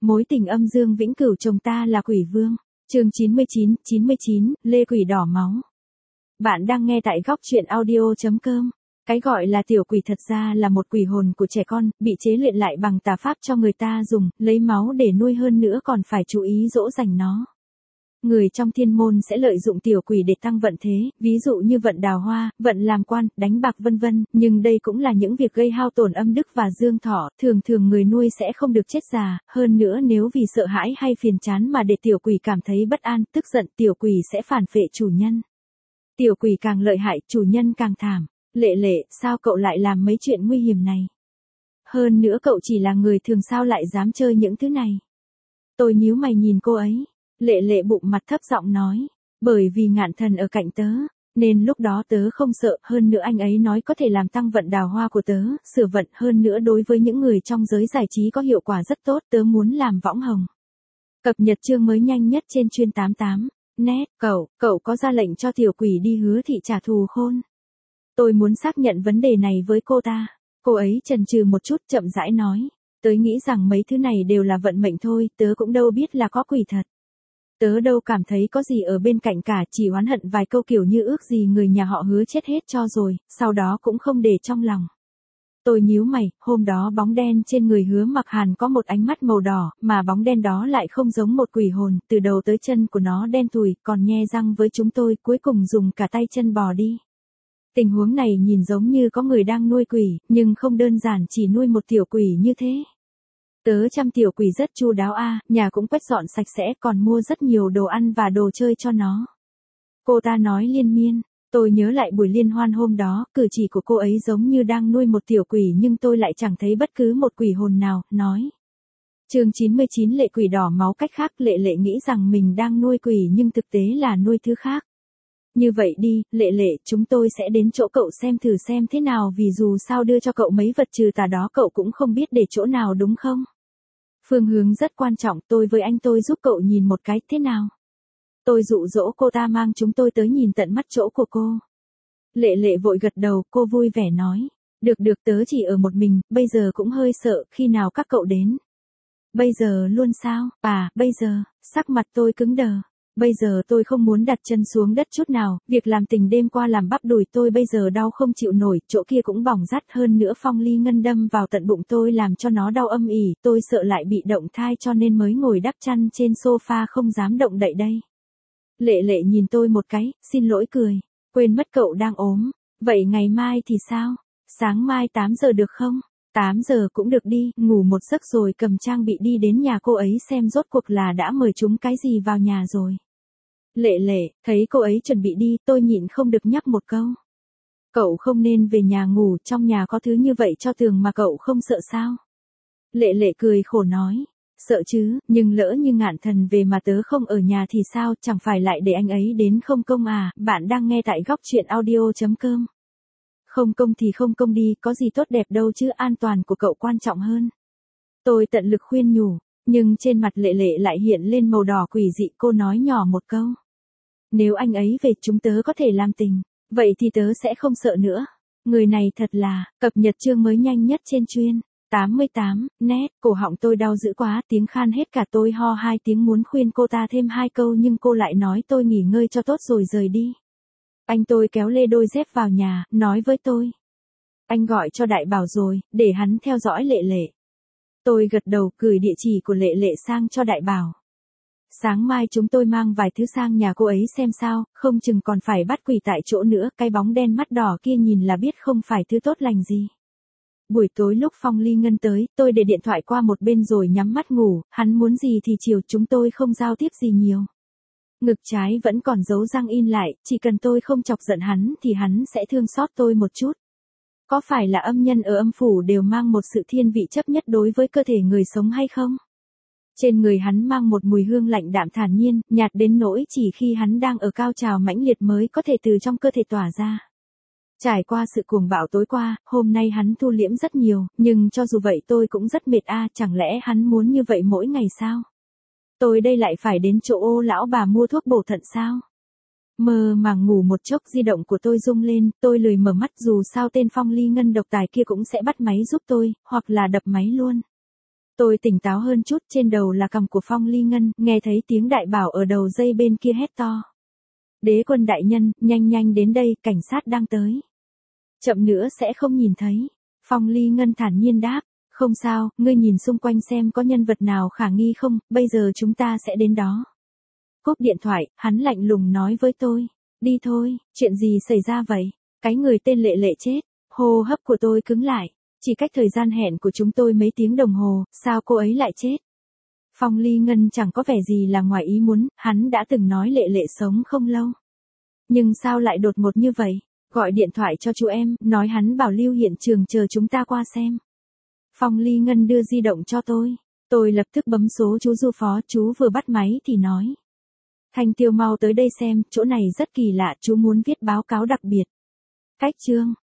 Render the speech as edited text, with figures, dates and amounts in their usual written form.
Mối tình âm dương vĩnh cửu chồng ta là quỷ vương. Chương 99, Lê Quỷ đỏ máu. Bạn đang nghe tại góc truyện audio.com. Cái gọi là tiểu quỷ thật ra là một quỷ hồn của trẻ con, bị chế luyện lại bằng tà pháp cho người ta dùng, lấy máu để nuôi, hơn nữa còn phải chú ý dỗ dành nó. Người trong thiên môn sẽ lợi dụng tiểu quỷ để tăng vận thế, ví dụ như vận đào hoa, vận làm quan, đánh bạc vân vân, nhưng đây cũng là những việc gây hao tổn âm đức và dương thọ, thường người nuôi sẽ không được chết già, hơn nữa nếu vì sợ hãi hay phiền chán mà để tiểu quỷ cảm thấy bất an, tức giận, tiểu quỷ sẽ phản phệ chủ nhân. Tiểu quỷ càng lợi hại, chủ nhân càng thảm. Lệ, sao cậu lại làm mấy chuyện nguy hiểm này? Hơn nữa cậu chỉ là người thường sao lại dám chơi những thứ này? Tôi nhíu mày nhìn cô ấy. Lệ bụng mặt thấp giọng nói, bởi vì Ngạn Thần ở cạnh tớ, nên lúc đó tớ không sợ, hơn nữa anh ấy nói có thể làm tăng vận đào hoa của tớ, sửa vận, hơn nữa đối với những người trong giới giải trí có hiệu quả rất tốt, tớ muốn làm võng hồng. Cập nhật chương mới nhanh nhất trên chuyên 88. Net, cậu có ra lệnh cho tiểu quỷ đi Hứa Thị trả thù khôn? Tôi muốn xác nhận vấn đề này với cô ta. Cô ấy chần chừ một chút, chậm rãi nói, tớ nghĩ rằng mấy thứ này đều là vận mệnh thôi, tớ cũng đâu biết là có quỷ thật. Tớ đâu cảm thấy có gì ở bên cạnh cả, chỉ oán hận vài câu kiểu như ước gì người nhà họ Hứa chết hết cho rồi, sau đó cũng không để trong lòng. Tôi nhíu mày, hôm đó bóng đen trên người Hứa Mặc Hàn có một ánh mắt màu đỏ, mà bóng đen đó lại không giống một quỷ hồn, từ đầu tới chân của nó đen thui, còn nhe răng với chúng tôi, cuối cùng dùng cả tay chân bò đi. Tình huống này nhìn giống như có người đang nuôi quỷ, nhưng không đơn giản chỉ nuôi một tiểu quỷ như thế. Tớ chăm tiểu quỷ rất chu đáo nhà cũng quét dọn sạch sẽ, còn mua rất nhiều đồ ăn và đồ chơi cho nó. Cô ta nói liên miên, tôi nhớ lại buổi liên hoan hôm đó, cử chỉ của cô ấy giống như đang nuôi một tiểu quỷ nhưng tôi lại chẳng thấy bất cứ một quỷ hồn nào, nói. Chương 99 Lệ Quỷ đỏ máu. Cách khác, Lệ nghĩ rằng mình đang nuôi quỷ nhưng thực tế là nuôi thứ khác. Như vậy đi, Lệ, chúng tôi sẽ đến chỗ cậu xem thử xem thế nào, vì dù sao đưa cho cậu mấy vật trừ tà đó cậu cũng không biết để chỗ nào đúng không? Phương hướng rất quan trọng, tôi với anh tôi giúp cậu nhìn một cái, thế nào? Tôi dụ dỗ cô ta mang chúng tôi tới nhìn tận mắt chỗ của cô. Lệ vội gật đầu, cô vui vẻ nói. Được, tớ chỉ ở một mình, bây giờ cũng hơi sợ, khi nào các cậu đến? Bây giờ luôn sao? Bây giờ, sắc mặt tôi cứng đờ. Bây giờ tôi không muốn đặt chân xuống đất chút nào, việc làm tình đêm qua làm bắp đùi tôi bây giờ đau không chịu nổi, chỗ kia cũng bỏng rát, hơn nữa Phong Ly Ngân đâm vào tận bụng tôi làm cho nó đau âm ỉ, tôi sợ lại bị động thai cho nên mới ngồi đắp chăn trên sofa không dám động đậy đây. Lệ nhìn tôi một cái, xin lỗi cười, quên mất cậu đang ốm, vậy ngày mai thì sao? Sáng mai 8 giờ được không? 8 giờ cũng được đi, ngủ một giấc rồi cầm trang bị đi đến nhà cô ấy xem rốt cuộc là đã mời chúng cái gì vào nhà rồi. Lệ, thấy cô ấy chuẩn bị đi, tôi nhịn không được nhắc một câu. Cậu không nên về nhà ngủ, trong nhà có thứ như vậy cho tường mà cậu không sợ sao? Lệ cười khổ nói, sợ chứ, nhưng lỡ như Ngạn Thần về mà tớ không ở nhà thì sao, chẳng phải lại để anh ấy đến không công à? Bạn đang nghe tại góc truyện audio.com. Không công thì không công đi, có gì tốt đẹp đâu chứ, an toàn của cậu quan trọng hơn. Tôi tận lực khuyên nhủ, nhưng trên mặt Lệ lại hiện lên màu đỏ quỷ dị, cô nói nhỏ một câu. Nếu anh ấy về chúng tớ có thể làm tình, vậy thì tớ sẽ không sợ nữa. Người này thật là, cập nhật chương mới nhanh nhất trên chuyên 88, net, cổ họng tôi đau dữ quá, tiếng khan hết cả, tôi ho 2 tiếng muốn khuyên cô ta thêm 2 câu nhưng cô lại nói tôi nghỉ ngơi cho tốt rồi rời đi. Anh tôi kéo lê đôi dép vào nhà, nói với tôi. Anh gọi cho Đại Bảo rồi, để hắn theo dõi Lệ. Tôi gật đầu, gửi địa chỉ của Lệ sang cho Đại Bảo. Sáng mai chúng tôi mang vài thứ sang nhà cô ấy xem sao, không chừng còn phải bắt quỷ tại chỗ nữa, cái bóng đen mắt đỏ kia nhìn là biết không phải thứ tốt lành gì. Buổi tối lúc Phong Ly Ngân tới, tôi để điện thoại qua một bên rồi nhắm mắt ngủ, hắn muốn gì thì chiều, chúng tôi không giao tiếp gì nhiều. Ngực trái vẫn còn dấu răng in lại, chỉ cần tôi không chọc giận hắn thì hắn sẽ thương xót tôi một chút. Có phải là âm nhân ở âm phủ đều mang một sự thiên vị chấp nhất đối với cơ thể người sống hay không? Trên người hắn mang một mùi hương lạnh đạm thản nhiên, nhạt đến nỗi chỉ khi hắn đang ở cao trào mãnh liệt mới có thể từ trong cơ thể tỏa ra. Trải qua sự cuồng bạo tối qua, hôm nay hắn thu liễm rất nhiều, nhưng cho dù vậy tôi cũng rất mệt chẳng lẽ hắn muốn như vậy mỗi ngày sao? Tôi đây lại phải đến chỗ Ô lão bà mua thuốc bổ thận sao? Mơ màng ngủ một chốc, di động của tôi rung lên, tôi lười mở mắt, dù sao tên Phong Ly Ngân độc tài kia cũng sẽ bắt máy giúp tôi, hoặc là đập máy luôn. Tôi tỉnh táo hơn chút, trên đầu là cằm của Phong Ly Ngân, nghe thấy tiếng đại bảo ở đầu dây bên kia hét to. Đế quân đại nhân, nhanh nhanh đến đây, cảnh sát đang tới. Chậm nữa sẽ không nhìn thấy. Phong Ly Ngân thản nhiên đáp, không sao, ngươi nhìn xung quanh xem có nhân vật nào khả nghi không, bây giờ chúng ta sẽ đến đó. Cúp điện thoại, hắn lạnh lùng nói với tôi, đi thôi, chuyện gì xảy ra vậy? Cái người tên Lệ Lệ chết, hô hấp của tôi cứng lại, chỉ cách thời gian hẹn của chúng tôi mấy tiếng đồng hồ, sao cô ấy lại chết? Phong Ly Ngân chẳng có vẻ gì là ngoài ý muốn, hắn đã từng nói Lệ Lệ sống không lâu. Nhưng sao lại đột ngột như vậy? Gọi điện thoại cho chú em, nói hắn bảo lưu hiện trường chờ chúng ta qua xem. Phong Ly Ngân đưa di động cho tôi lập tức bấm số chú Du Phó, chú vừa bắt máy thì nói. Thanh Tiêu mau tới đây xem, chỗ này rất kỳ lạ, chú muốn viết báo cáo đặc biệt. Cách chương.